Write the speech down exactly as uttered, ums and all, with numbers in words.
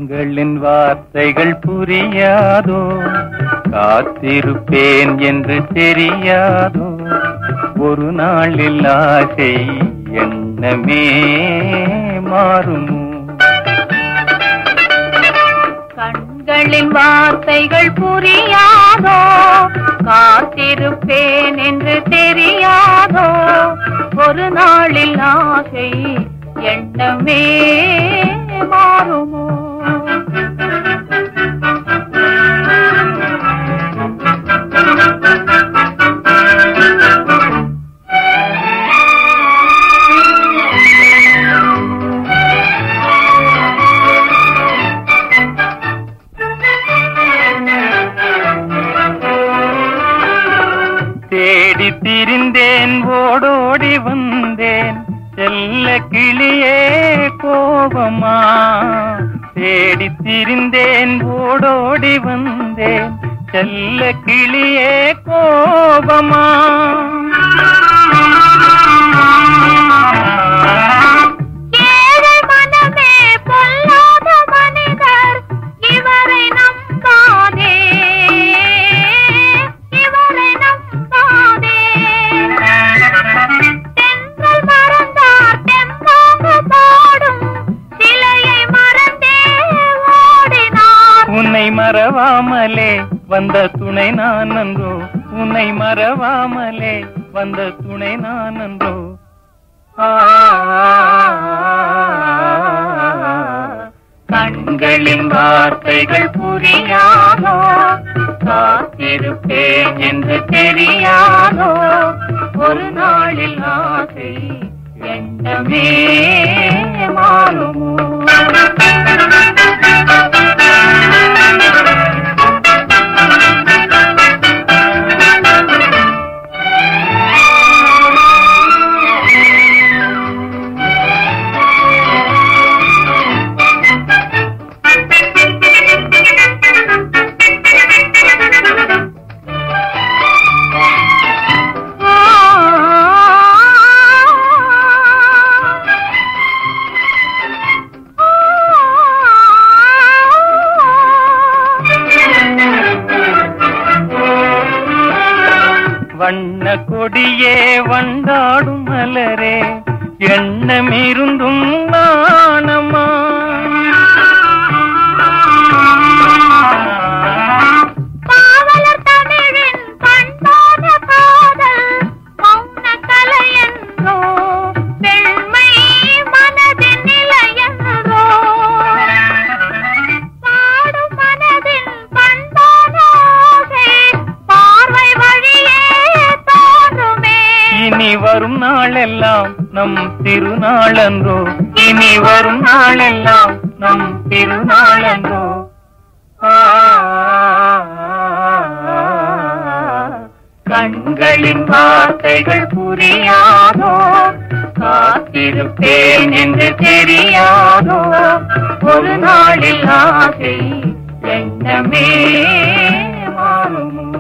கண்களின் வார்த்தைகள் புரியாதோ, காத்திருப்பேன் என்று தெரியாதோ, ஒரு நாளில் ஆசை எண்ணமே மாறுமோ? கண்களின் வார்த்தைகள் புரியாதோ, காத்திருப்பேன் என்று தெரியாதோ, ஒரு நாளில் ஆசை எண்ணமே மாறுமோ? தேடி திரிந்தேன், ஓடோடி வந்தேன், செல்ல கிளியே கோபமா? தேடி திரிந்தேன், ஓடோடி வந்தேன், செல்ல கிளியே கோபமா? உன்னை மறவாமலே வந்த துணை நான் அன்றோ, உன்னை மறவாமலே வந்த துணை நான் அன்றோ. கண்களின் வார்த்தைகள் புரியாதோ, காத்திருப்பேன் என்று தெரியாதோ, ஒரு நாளில் ஆசை எண்ணமே மாறுமோ? வண்ண கொடியே வண்டாடும் மலரே, எண்ணமிருந்தும் நாணமா? இனி வரும் நாளெல்லாம் நம் திருநாளன்றோ, இனி வரும் நாளெல்லாம் நம் திருநாளன்றோ. கண்களின் வார்த்தைகள் புரியாதோ, காத்திருப்பேன் என்று தெரியாதோ, ஒரு நாளில் ஆசை எண்ணமே மாறுமோ?